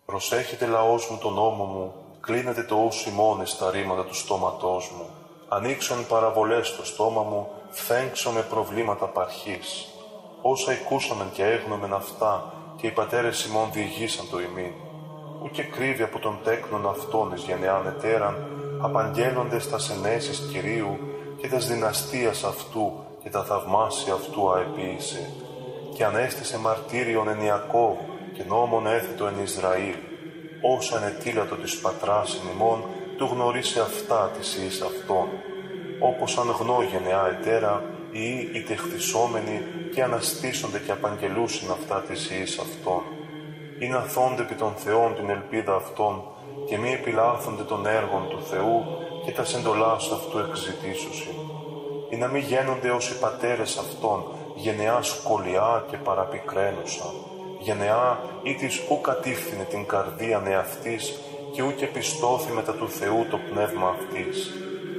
Προσέχετε λαός μου τον νόμο μου, κλείνετε το ους ημών στα ρήματα του στόματός μου. Ανοίξον παραβολές στο στόμα μου, φθέγξω με προβλήματα παρχής. Όσα ακούσαμεν και έγνομεν αυτά, και οι πατέρες ημών διηγήσαν το ημίν. Ούκε κρύβει από τον τέκνον αυτόν εις γενεάν ετέραν, απαγγέλλοντες τας ενέσεις Κυρίου και τας δυναστείας αυτού και τα θαυμάσια αυτού αεποίησε. Και ανέστησε μαρτύριον εν Ιακώβ και νόμον έθετο εν Ισραήλ. Όσα ανετήλατο της πατράς ημών, του γνωρίσε αυτά της ιής αυτών. Όπως αν γνώ γενεά ετέρα, οι τεχθισόμενοι και αναστήσονται και απαγγελούσιν αυτά της ιής αυτών. Ή να θόνται επί των Θεών την ελπίδα αυτών και μη επιλάθονται των έργων του Θεού και τα εντολάς αυτού εξητήσουσιν. Ή να μη γένονται ως οι πατέρες αυτών, γενεά σκολιά και παραπικραίνουσα, γενεά ή της ου κατήφθηνε την καρδίαν εαυτής και ου και πιστώθη μετά του Θεού το πνεύμα αυτής.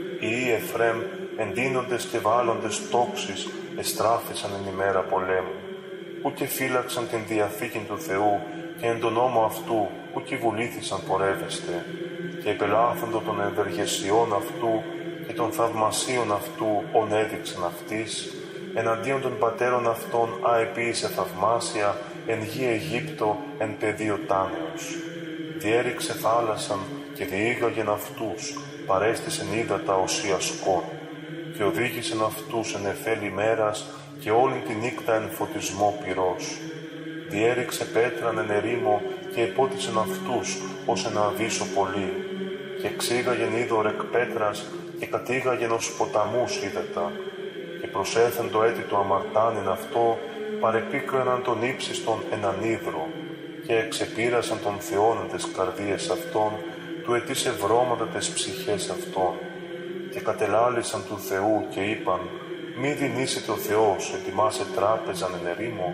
Οι Εφραίμ εντείνοντες και βάλλοντες τόξεις εστράφησαν εν ημέρα πολέμου. Ου και φύλαξαν την διαθήκη του Θεού και εν τον νόμο αυτού ου και βουλήθησαν πορεύεστε και επελάθοντο των ευεργεσιών αυτού και των θαυμασίων αυτού ον έδειξαν αυτής, εναντίον των πατέρων αυτών αεποίησε θαυμάσια εν γη Αιγύπτο εν πεδίο τάνεως. Διέριξε θάλασσαν και διήγαγεν αυτούς, παρέστησεν ύδατα οσιασκών και οδήγησεν αυτούς εν εφέλη ημέρας και όλη τη νύκτα εν φωτισμό πυρός. Διέριξε πέτραν εν ερήμο και επότισεν αυτούς ως ένα αβύσσο πολύ και εξήγαγεν είδωρ εκ πέτρας και κατήγαγεν ως ποταμούς ύδατα και προσέθεν το έτη του αμαρτάνιν αυτό παρεπίκραναν τον ύψιστον εν ανίδρο και εξεπήρασαν των Θεών τες καρδίες αυτών του ετήσε βρώματα τες ψυχές αυτών και κατελάλησαν του Θεού και είπαν μη δυνήσετε ο Θεός ετοιμάσε τράπεζαν εν ερήμο,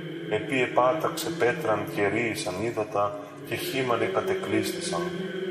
επί επάταξε πέτραν και ρίησαν ύδατα και χήμαλε κατεκλείστησαν.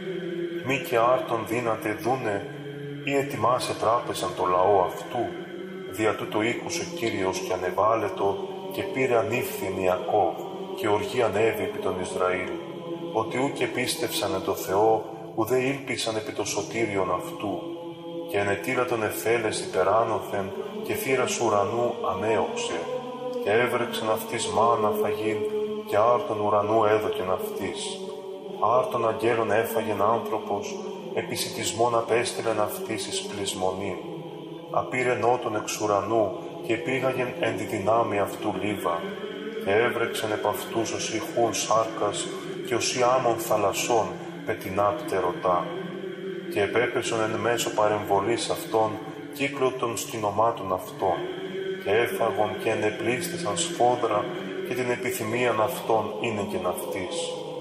Μη και άρτον δύναται δούνε ή ετοιμάσε τράπεζαν το λαό αυτού, δια τούτο ήκουσε Κύριος και ανεβάλετο και πήρε ανήφθην Ιακώβ και οργή ανέβη επί τον Ισραήλ, ότι ούκε πίστευσαν εν το Θεό, ουδέ ήλπισαν επί το σωτήριον αυτού, και ενετήλατον εφέλες υπεράνωθεν και θύρας ουρανού ανέωξε, και έβρεξεν αυτής μάνα φαγήν και άρτον ουρανού έδωκεν αυτής. Άρτον αγγέλων έφαγεν άνθρωπος, επισιτισμόν απέστειλεν αυτής εις πλεισμονήν. Απήρε νότον εξ ουρανού και πήγαγεν εν τη δυνάμει αυτού λίβα, και έβρεξεν επ' αυτούς ως ηχούν σάρκας και ως άμμων θαλασσών πετεινά πτερωτά. Και επέπεσον εν μέσω παρεμβολής αυτών κύκλο των σκηνομάτων αυτών, και έφαγον και ενεπλίστησαν σφόδρα και την επιθυμίαν αυτών είναι και ναυτής.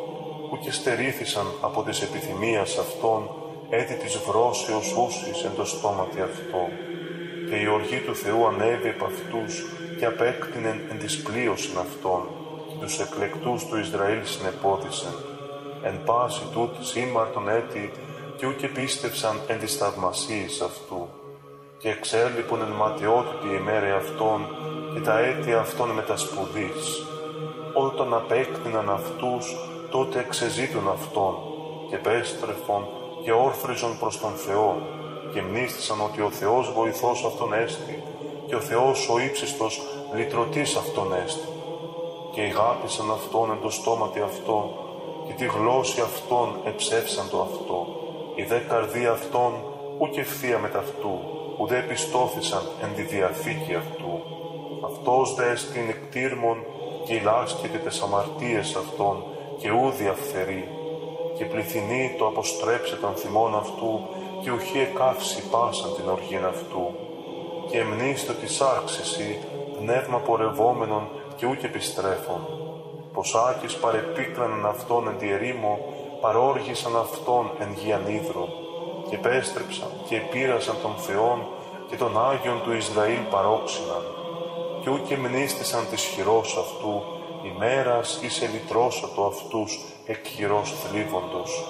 Ου και στερήθησαν από της επιθυμίας αυτών έτη της βρώσεως ούσης εν το στόματι αυτό. Και η οργή του Θεού ανέβη επ' αυτούς και απέκτηνεν εν της πλοίωσιν αυτών και τους εκλεκτούς του Ισραήλ συνεπόθησεν. Εν πάση τούτ σήμαρτον έτη και ου και πίστευσαν εν της θαυμασίης αυτού. Και εξέλιπον εν ματαιότητη ημέρε αυτών και τα έτη αυτών μετασπουδής. Όταν απέκτηναν αυτούς, τότε εξεζήτουν αυτόν και πέστρεφον και όρθριζον προς τον Θεό και μνήστησαν ότι ο Θεός βοηθός αυτόν έστι και ο Θεός ο ύψιστος λυτρωτής αυτόν έστι. Και ηγάπησαν αυτόν εν το στόματι αυτό και τη γλώσση αυτών εψεύσαν το αυτό. Η δε καρδία αυτών ούκ ευθεία μετ' αυτού, ουδέ πιστώθησαν εν τη διαθήκη αυτού. Αυτός δε εστιν εκτήρμον και ηλάσκεται τες αμαρτίες αυτών και ου διαφθερεί. Και πληθυνεί το αποστρέψε των θυμών αυτού και ουχή εκάυσει πάσαν την οργήν αυτού. Και εμνήστο της άξιση πνεύμα πορευόμενον και ούκ επιστρέφων. Ποσάκης παρεπίκραναν αυτόν εν τη ερήμο, παρόργησαν αυτόν εν γη ανίδρο. Και επέστρεψαν και επήρασαν των Θεών και των Άγιων του Ισραήλ παρόξυναν. Και ούκ εμνήστησαν της χειρός αυτού, ημέρας εις ελυτρώσατο αυτούς εκ χειρός θλίβοντος.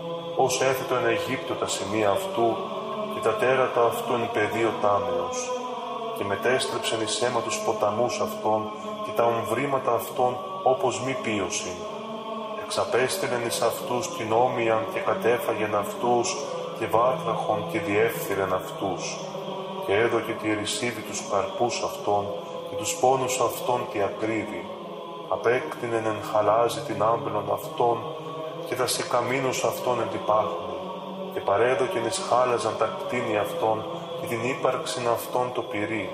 Ως έθετο εν Αιγύπτο τα σημεία αυτού και τα τέρατα αυτού εν πεδίο τάμεως. Και μετέστρεψεν εις αίμα τους ποταμούς αυτών και τα ομβρήματα αυτών όπως μη πίωσιν. εξαπέστειλεν εις αυτούς την όμοιαν και κατέφαγεν αυτούς και βάτραχον και διέφθυρεν αυτούς. Και έδωκε τη ρησίδη τους καρπούς αυτών και τους πόνους αυτών τη ακρίβη. Απέκτηνεν εν χαλάζι την άμπελον αυτών και τα σικαμίνους αυτών εν τυπάχνη. Και παρέδοκεν εις χάλαζαν τα κτίνη αυτών και την ύπαρξην αυτών το πυρί.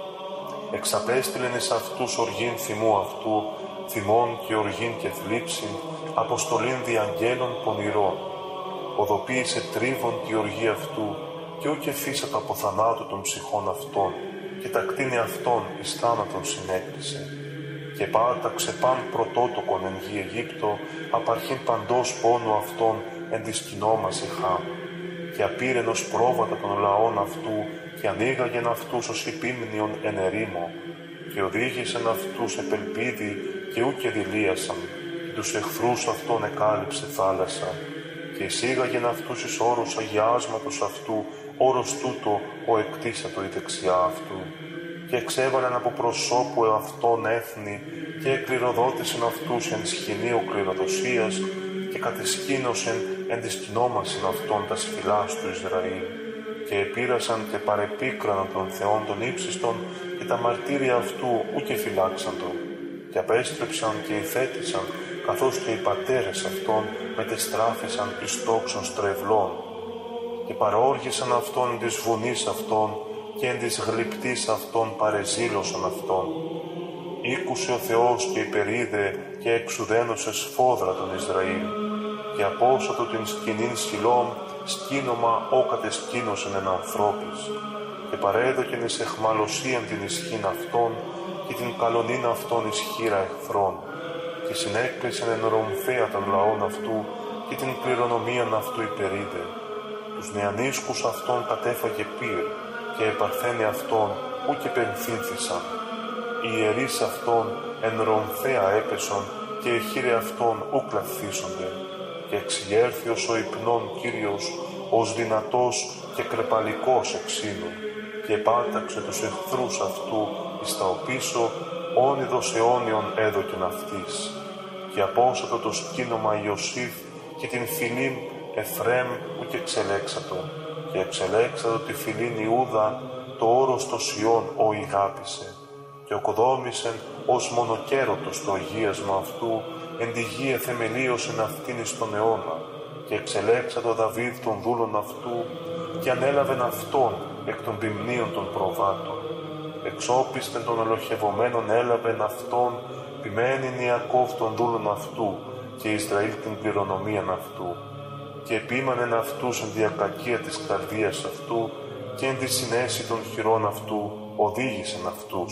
Εξαπέστειλεν εις αυτούς οργήν θυμού αυτού, θυμών και οργήν και θλίψην, αποστολήν διαγγέλων πονηρών. Οδοποίησε τρίβον τη οργή αυτού και ούκ εφήσατο από θανάτου των ψυχών αυτών και τα κτίνη αυτών εις θάνατον συνέκλεισε. Και πάταξε παν πρωτότοκον εν γη Αιγύπτο, απαρχήν παντός πόνου αυτών εν της κοινόμαση Χάμ. Και απήρεν ως πρόβατα των λαών αυτού και ανοίγαγεν αυτούς ως υπήμνιον εν ερήμο και οδήγησεν αυτούς επελπίδι και ούκ εδηλίασαν και τους εχθρούς αυτών εκάλυψε θάλασσα και εισήγαγεν αυτούς εις όρος αγιάσματος αυτού, όρος τούτο ο εκτίσατο η δεξιά αυτού. Και εξέβαλεν από προσώπου εαυτών έθνη και εκκληροδότησεν αυτούς εν σχοινείο κληροδοσίας και κατεσκήνωσεν εν της κοινόμασιν αυτών τα σφυλάς του Ισραήλ. Και επήρασαν και παρεπίκραναν των θεών των ύψιστων και τα μαρτύρια αυτού ούκε φυλάξαντο. Και απέστρεψαν και υθέτησαν, καθώς και οι πατέρες αυτών μετεστράφησαν εις τόξων στρεβλών. Και παρόργησαν αυτόν εν της βουνής αυτών και εν της γλυπτής αυτών παρεζήλωσαν αυτόν. Ήκουσε ο Θεός και υπερείδε και εξουδένωσε σφόδρα τον Ισραήλ. Και απόσατο την σκηνήν Σιλόμ σκήνομα ο κατεσκήνωσεν εν ανθρώπης. Και παρέδοκεν εις εχμαλωσίαν την ισχύν αυτών και την καλονήν αυτών εις χείρα εχθρών. Και συνέκλεισεν εν ρομφαία των λαών αυτού και την κληρονομίαν αυτού υπερείδε. Τους νεανίσκους αυτών κατέφαγε πύρ και επαρθένε αυτών ούκ επενθύνθησαν. Οι ιερείς αυτών εν ρομφαία έπεσον και οι χείρε αυτών ούκ λαθήσονται. Και εξηγέρθη ως ο υπνών Κύριος, ως δυνατός και κρεπαλικός εξήνου, και επάταξε τους εχθρούς αυτού εις τα οπίσω, όνειδος αιώνιον έδωκεν αυτής. Και απόσατο το σκήνομα Ιωσήφ και την φυλήν Εφρέμ ούκ εξελέξατο, και εξελέξατο τη φυλήν Ιούδα, το όρος το Σιών ο ηγάπησε, και οκοδόμησεν ως μονοκέρωτος το αγίασμα αυτού, εν τη γη εθεμελίωσεν αυτήν εις τον αιώνα, και εξελέξατο Δαβίδ των δούλων αυτού, και ανέλαβεν αυτόν εκ των ποιμνίων των προβάτων. Εξόπιστεν των ολοχευωμένων έλαβεν αυτόν, ποιμένην Ιακώβ των δούλων αυτού, και Ισραήλ την κληρονομίαν αυτού. Και επίμανεν αυτούς εν διακακία της καρδίας αυτού, και εν τη συνέση των χειρών αυτού οδήγησεν αυτούς.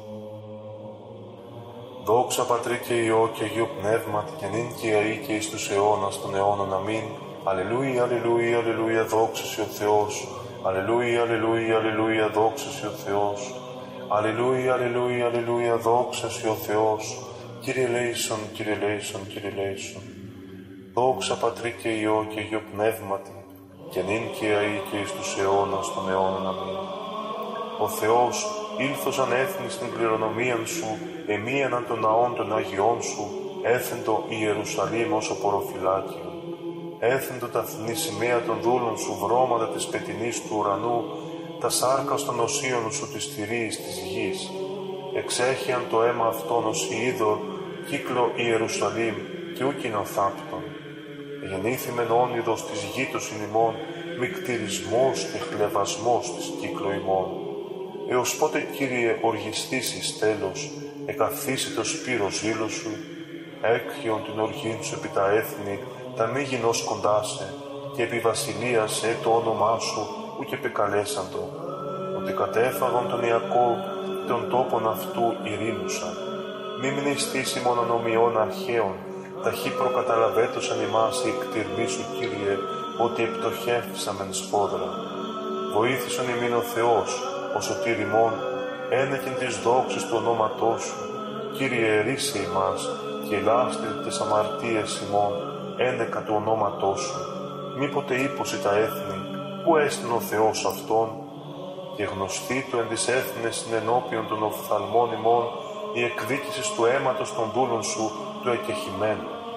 Δόξα Πατρί και Υιό και Αγίου Πνεύματι, και νυν και αεί και εις τους αιώνας των αιώνων. Αμήν. Αλληλούια, αλληλούια, αλληλούια, δόξα σοι ο Θεός. Αλληλούια, αλληλούια, αλληλούια, δόξα σοι ο Θεός. Αλληλούια, αλληλούια, αλληλούια, δόξα σοι ο Θεός. Κύριε ελέησον, Κύριε ελέησον, Κύριε ελέησον. Δόξα Πατρί και Υιό και Αγίου Πνεύματι, και νυν και αεί και εις τους αιώνας των αιώνων. Αμήν. Ο Θεός ήλθος ανέθνη στην κληρονομίαν σου, εμίαναν των ναών των Αγιών σου, έθεντο Ιερουσαλήμ ως οποροφυλάκιο. Έθεντο τα θνή σημαία των δούλων σου, βρώματα της πετεινής του ουρανού, τα σάρκα των οσίων σου της θηρίης της γης. Εξέχιαν το αίμα αυτόν ως είδωρ, κύκλο Ιερουσαλήμ, και ούκειν οθάπτων. Γεννήθημεν όνειδος της γήτος ημών, μικτηρισμός και χλεβασμός της κύκλο ημών. Έως πότε, Κύριε, οργιστήσεις τέλος, εκαθίσει το σπύρο ζήλος σου, έκχιον την οργήν σου επί τα έθνη, τα μη γινώς κοντάσε, και επί βασιλείας το όνομά σου, ούκ επικαλέσαντο, ότι κατέφαγον τον Ιακώβ, των τόπων αυτού ειρήνουσαν. Μη μνηστείς ημών ανομιών αρχαίων, ταχύ προκαταλαβέτωσαν ημάς η εκτιρμή σου, Κύριε, ότι επιτοχεύσαμεν σφόδρα. Βοήθησον ημίν ο Θεός, ο σωτήρ ημών, ένεκεν της δόξης του ονόματός σου. Κύριε, ερείσαι ημάς και ελάστε τις αμαρτίες ημών, ένεκα του ονόματός σου. Μήποτε ύπωση τα έθνη, πού έστειν ο Θεός αυτόν, και γνωστή του εν της έθνες συνενώπιον των οφθαλμών ημών, η εκδίκηση του αίματος των δούλων σου του εκεχημένου.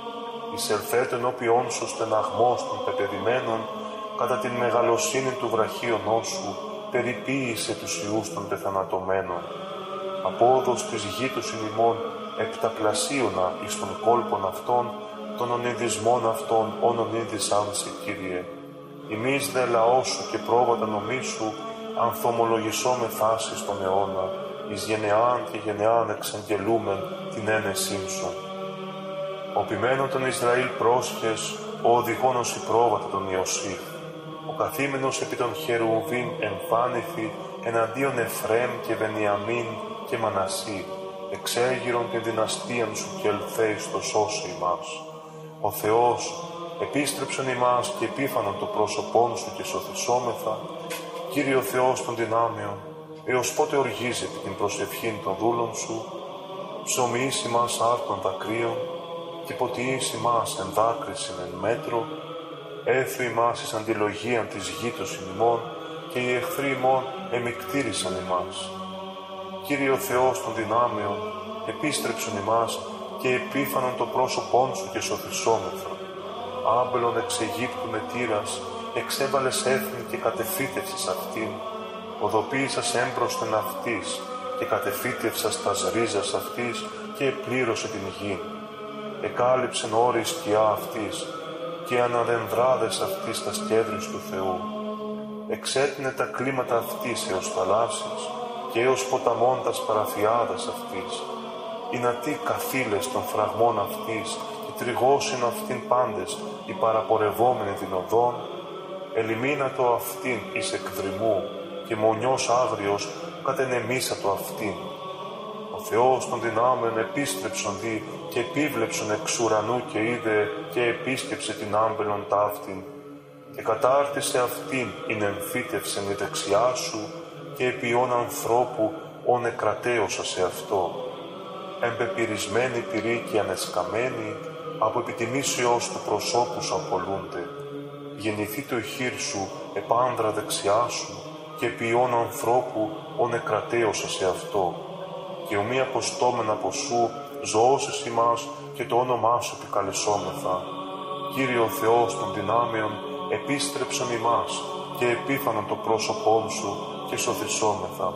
εισελθέτω ενώπιόν σου στεναγμός των πεπεδημένων, κατά την μεγαλοσύνη του βραχίωνός σου, περιποίησε τους ιούς των πεθανατωμένων. Απόδος της γη του ημών επταπλασίωνα εις των κόλπων αυτών, των ονειδισμών αυτών, ονειδισάν σε, Κύριε. Ημείς δε λαός σου και πρόβατα νομίσου, ανθομολογησόμεθά στον αιώνα, εις γενεάν και γενεάν εξαγγελούμεν την ένεσήν σου. Ο ποιμένων των Ισραήλ πρόσχες, ο οδηγόνος η πρόβατα των Ιωσήφ, ο καθήμενος επί των Χερουβίμ εμφάνηθη εναντίον Εφραίμ και Βενιαμίν και Μανασί, εξέγειρον την δυναστείαν σου και ελθέει στο σώσει ημάς. Ο Θεός επίστρεψον ημάς και επίφανον το πρόσωπόν σου και σωθησόμεθα, Κύριε ο Θεός των δυνάμεων, έως πότε οργίζεται την προσευχήν των δούλων σου, ψωμιείς ημάς άρτων δακρύων, και ποτιείς ημάς εν δάκρυσιν εν μέτρο, έθου ημάς εις αντιλογίαν της γήτος ημών, και οι εχθροί ημών εμικτήρισαν ημάς. Κύριε ο Θεός των δυνάμεων, επίστρεψον ημάς και επίφανον το πρόσωπόν σου και σωθησόμεθα. Άμπελον εξ Αιγύπτου με τύρας, εξέβαλες έθνη και κατεφύτευσες αυτήν, οδοποίησας έμπροσθεν αυτής και κατεφύτευσας τας ρίζας αυτής και επλήρωσε την γη. Εκάλυψεν όρη σκιά αυτής και αναδενδράδες αυτής τας κέδρης του Θεού. Εξέτεινε τα κλίματα αυτής έως θαλάσσης και έως ποταμών τας παραθιάδας αυτής. Ινατί καθήλες των φραγμών αυτής και τριγώσιν αυτήν πάντες οι παραπορευόμενοι την οδόν, ελιμίνατο αυτήν εις εκδρυμού και μονιός άγριος κατενεμίσατο αυτήν. Ο Θεός των δυνάμεων επίστρεψον δι και επίβλεψον εξ ουρανού και είδε και επίσκεψε την άμπελον ταύτην και κατάρτισε αυτήν ειν εμφύτευσεν η δεξιά σου και επιών ανθρώπου όν εκρατέωσα σε αυτό. Εμπεπυρισμένοι πυροί και ανεσκαμένοι από επιτιμήσεως του προσώπου σου απολούνται. Γεννηθεί το χείρ σου επάνδρα δεξιά σου και ποιόν ανθρώπου όν εκρατέωσα σε αυτό. Και ομοί αποστόμεν από σου ζωώσεις ημάς και το όνομά σου επικαλεσόμεθα. Κύριε ο Θεός των δυνάμεων, επίστρεψον ημάς και επίφανον το πρόσωπόν σου και σωθησόμεθα.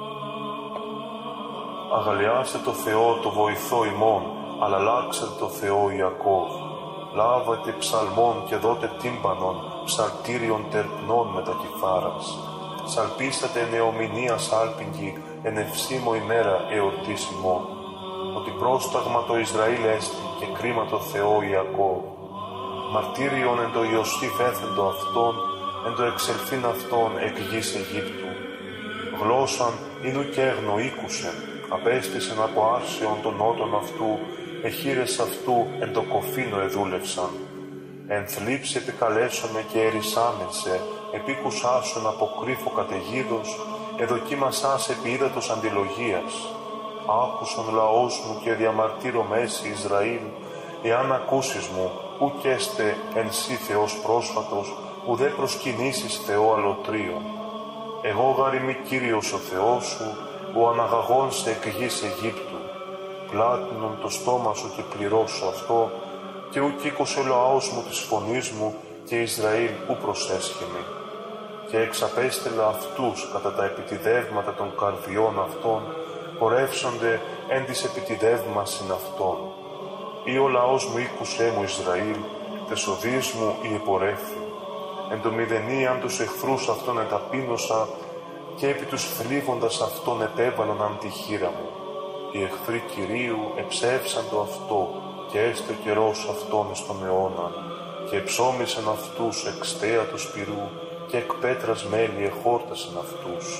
Αγαλιάστε το Θεό το βοηθό ημών, αλλά λάξετε το Θεό Ιακώβ. Λάβετε ψαλμών και δώτε τύμπανον, ψαλτήριον τερπνών με τα κιθάρας. Σαλπίσατε νεομηνίας άλπιγγι, εν ευσήμω ημέρα εορτής ημών. Ότι πρόσταγμα το Ισραήλ έστι και κρίμα το Θεό Ιακώβ. Μαρτύριον εν το Ιωσήφ έθεντο αυτόν, εν το εξελθήν αυτόν εκ γης Αιγύπτου. Γλώσσαν ίνου και έγνο απέστησεν από άρσεων των νότων αυτού, εχείρες αυτού εν το κοφίνο εδούλευσαν. Εν θλίψη επικαλέσομαι και ερησάμενσε, επίκουσάσον από κρύφο καταιγίδος, εδοκίμασάς επί ύδατος αντιλογίας. Άκουσον λαός μου και διαμαρτύρω μέση Ισραήλ, εάν ακούσεις μου, ουκ έστε εν σύ Θεός πρόσφατος, ουδέ προσκυνήσεις Θεό αλωτρίων. Εγώ γάρ είμαι Κύριος ο Θεός σου, ο αναγαγών σε εκ γης Αιγύπτου. Πλάτινον το στόμα σου και πληρώσω αυτό, και ουκ ήκωσε ο λαός μου της φωνής μου, και Ισραήλ ου προσέσχεμη. Και εξαπέστελα αυτούς κατά τα επιτιδεύματα των καρδιών αυτών, πορεύσονται εν της επιτιδεύμασιν αυτών. Ή ο λαός μου ήκουσέ μου Ισραήλ, τες οδείς μου η επορεύθη. Εν το μηδενίαν τους εχθρούς αυτών εταπείνωσα, και επί τους θλίβοντας αυτών επέβαλαν αν τη χείρα μου. Οι εχθροί Κυρίου εψεύσαν το αυτό, και έστε ο καιρός αυτόν εις τον αιώνα, και εψώμισαν αυτούς εξ θέατος πυρού, και εκ πέτρας μέλη εχόρτασαν αυτούς.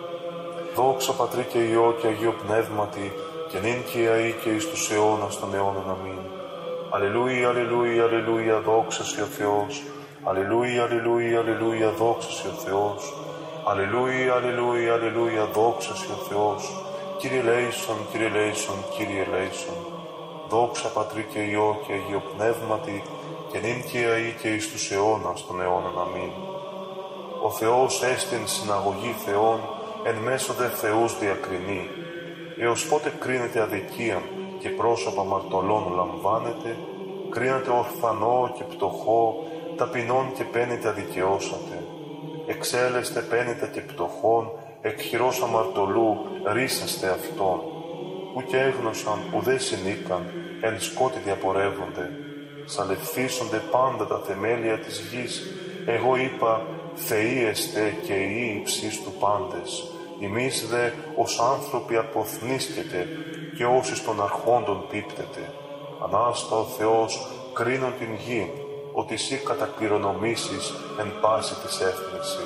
Δόξα Πατρί και Υιό και Αγίο Πνεύματι, και νυν και αεί και εις τους αιώνας των αιώνων. Αμήν. Αλληλούια, αλληλούια, αλληλούια, δόξα σοι ο Θεός. Αλληλούια, αλληλούια, αλληλούια, δόξα σοι ο Θεός. Αλληλούια, αλληλούια, αλληλούια, δόξα σοι ο Θεός. Κύριε ελέησον, Κύριε ελέησον, Κύριε ελέησον. Δόξα Πατρί και Υιό και Αγίο Πνεύματι, και νυν και αεί και εις τους αιώνας των αιώνων. Αμήν. Ο Θεός έστειν συναγωγή Θεών, εν μέσω δε Θεούς διακρινεί. Έως πότε κρίνεται αδικίαν και πρόσωπα μαρτωλών λαμβάνεται, κρίνατε ορφανό και πτωχό, ταπεινών και πένητα δικαιώσατε. Εξέλεστε πένητα και πτωχών, εκ χειρός αμαρτωλού ρίσαστε αυτόν. Που και έγνωσαν, ουδέ συνήκαν, εν σκότη διαπορεύονται. Σαλευθήσονται πάντα τα θεμέλια της γης. Εγώ είπα, θεοί εστε και οι υψείς του πάντες. Εμείς δε ως άνθρωποι αποθνίσκετε και όσοι των αρχόντων πίπτετε. Ανάστα ο Θεός κρίνον την γη, ότι εσύ κατακληρονομήσεις εν πάση της έθνηση.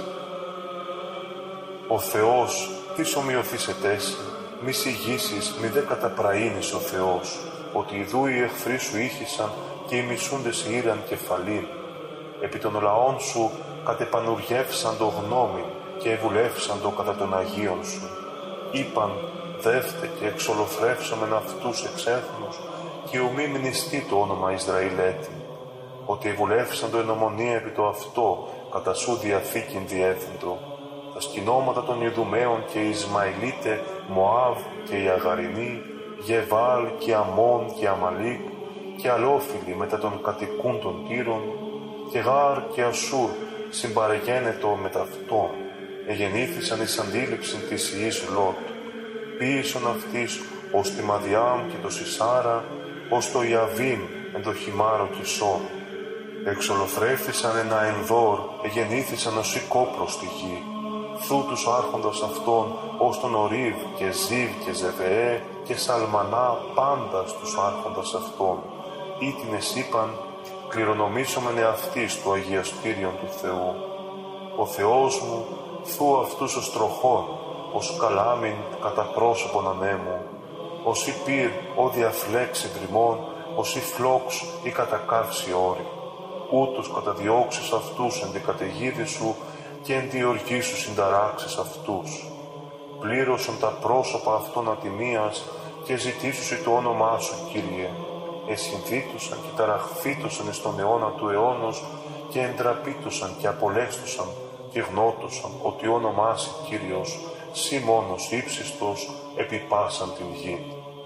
Ο Θεός, τι ομοιωθήσετέσαι, μη συγγύσεις, μη δε καταπραήνεις ο Θεός, ότι ιδού οι εχθροί σου ήχησαν και οι μισούντες ήραν κεφαλήν. Επί των λαών σου κατεπανουργεύσαν το γνώμη και ευουλεύσαν το κατά των Αγίων σου. Είπαν, δεύτε και εξολοθρεύσομεν αυτούς εξ έθνους και ουμή μνηστεί το όνομα Ισραηλέτη. Ότι ευουλεύσαν το εν ομονία επί το αυτό, κατά σου διαθήκην διέθεντο. Τα σκηνώματα των Ιδουμαίων και οι Ισμαηλίτε, Μωάβ και οι Αγαρινοί, Γεβάλ και Αμών και Αμαλίκ, και αλόφιλοι μετά των κατοικούν των Τύρων, και Γάρ και Ασούρ συμπαρεγένετο με ταυτόν, εγεννήθησαν εις αντίληψην της ιής Λότ, ποίησον αυτής ως τη Μαδιάμ και το Σισάρα, ως το Ιαβίν εν το χυμάρο Κισόν. Εξολοθρεύθησαν ένα Ενδόρ, εγεννήθησαν ως η κόπρος στη γη, θού τους άρχοντας αυτών ως τον Ορίβ και Ζίβ και Ζεβεέ και Σαλμανά πάντα στους άρχοντας αυτών. Ήτινες είπαν, κληρονομήσομεν εαυτής το αγιαστήριον του Θεού. Ο Θεός μου, θού αυτούς ως τροχών, ως καλάμιν κατά πρόσωπον ανέμου, ως η πυρ, ο διαφλέξη βρυμών, ως η φλόξ ή κατακαύση όρη. Ούτως καταδιώξεις αυτούς εν την καταιγίδη σου και εν τη οργή σου συνταράξεις αυτούς. Πλήρωσαν τα πρόσωπα αυτών ατιμίας και ζητήσουσι το όνομά σου, Κύριε. Εσυνθήτουσαν και ταραχθήτουσαν εις τον αιώνα του αιώνος και εντραπήτουσαν και απολέστουσαν και γνώτουσαν ότι όνομά σου, Κύριος, σύ μόνος ύψιστος επί πάσαν την γη.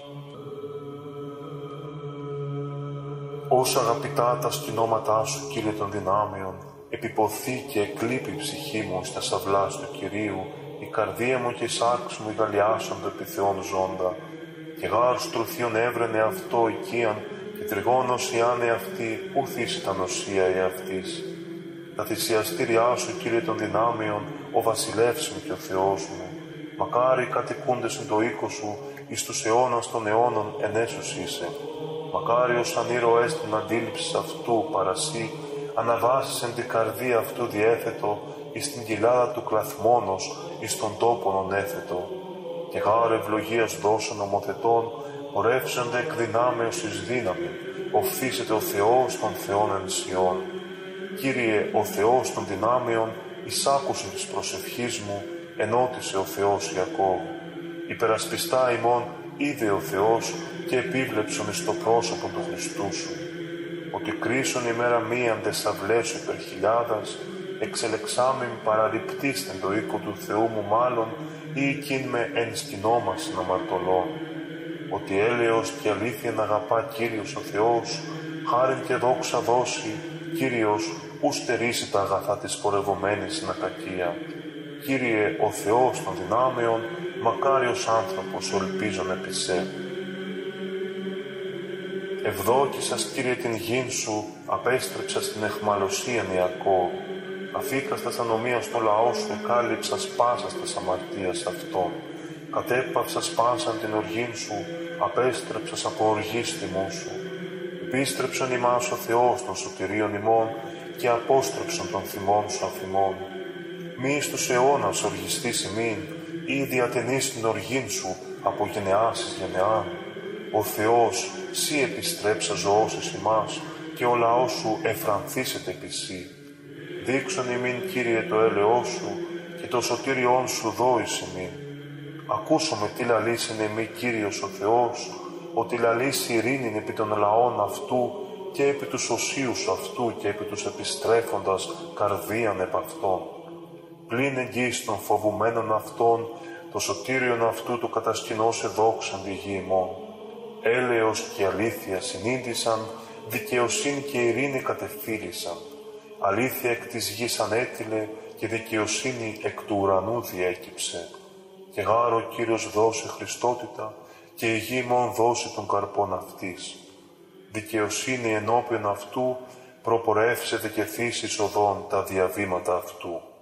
Όσα αγαπητά τα σκηνώματά σου, Κύριε των δυνάμεων, επιποθεί και εκλείπει η ψυχή μου στα σαυλάς του Κυρίου, η καρδία μου και η σάρξ μου ηγαλιάσονται επί Θεόν ζώντα, και γάρ στρουθίον έβρενε αυτό οικίαν, και τριγώνος ιάνε αυτή, ουθείς ήταν οσία εαυτής. Τα θυσιαστήριά σου, Κύριε των δυνάμεων, ο βασιλεύς μου και ο Θεός μου, μακάρι κατοικούντες εν το οίκο σου, εις τους αιώνας των αιώνων ενέσους είσαι. Μακάρι ως ανήρωες την αντίληψη αυτού παρασύ, αναβάσεις εν την καρδία αυτού διέθετο, εις την κοιλάδα του κλαθμόνος, εις τον τόπον ονέθετο. Και γάρ ευλογίας δώσεων ομοθετών, πορεύσονται εκ δυνάμεως εις δύναμη, οφθήσεται ο Θεός των Θεών εν Σιών. Κύριε, ο Θεός των δυνάμεων, εισάκουσε της προσευχής μου, ενώτησε ο Θεός Ιακώβ. Υπερασπιστά ημών είδε ο Θεός και επίβλεψον εις το πρόσωπο του Χριστού σου. Ότι κρίσον ημέρα μίαν τεσαυλές σου υπερ χιλιάδας, εξελεξάμην παραληπτήστεν το οίκο του Θεού μου μάλλον, ή εκείν με εν σκηνόμασιν αμαρτωλών. Ότι έλεος και αλήθεια να αγαπά Κύριος ο Θεός, χάριν και δόξα δώσει, Κύριος ου στερήσει τα αγαθά της πορευομένης στην ακακία. Κύριε, ο Θεός των δυνάμεων, μακάριος άνθρωπος ελπίζον επί σε. Ευδόκησας, Κύριε, την γην σου, απέστρεψας την εχμαλωσίαν Ιακώβ. Αφήκαστας ανομίας το λαό σου, εκάλυψας πάσας τας αμαρτίας αυτών. Κατέπαυσας πάσαν την οργήν σου, απέστρεψας από οργής τιμού σου. Επίστρεψον ημάς ο Θεός των σωτηρίων ημών και απόστρεψον των θυμών σου αφημών. Μη εις τους αιώνας οργιστής ημίν, ή διατενείς την οργήν σου από γενεάς εις γενεάν. Ο Θεός, σύ επιστρέψα ζωώσεις ημάς, και ο λαός σου εφρανθήσεται επί σύ. Δείξον ημίν, Κύριε, το έλεος σου, και το σωτήριόν σου δώεις ημίν. Ακούσομαι τι λαλήσεν εμεί, Κύριος ο Θεός, ότι λαλήσει ειρήνην επί των λαών αυτού και επί τους οσίους αυτού και επί τους επιστρέφοντας καρδίαν επ' αυτών. Πλην εγγύης των φοβουμένων αυτών, το σωτήριον αυτού του κατασκηνώσε δόξαν τη γη ημών. Έλεος και αλήθεια συνήντησαν, δικαιοσύνη και ειρήνη κατεφύλισαν. Αλήθεια εκ της γης ανέτειλε και δικαιοσύνη εκ του ουρανού διέκυψε. Και γάρο ο Κύριος δώσε Χριστότητα και η γη μόν δώσει των καρπών αυτής. Δικαιοσύνη ενώπιον αυτού προπορεύσεται και θύσεις οδών τα διαβήματα αυτού.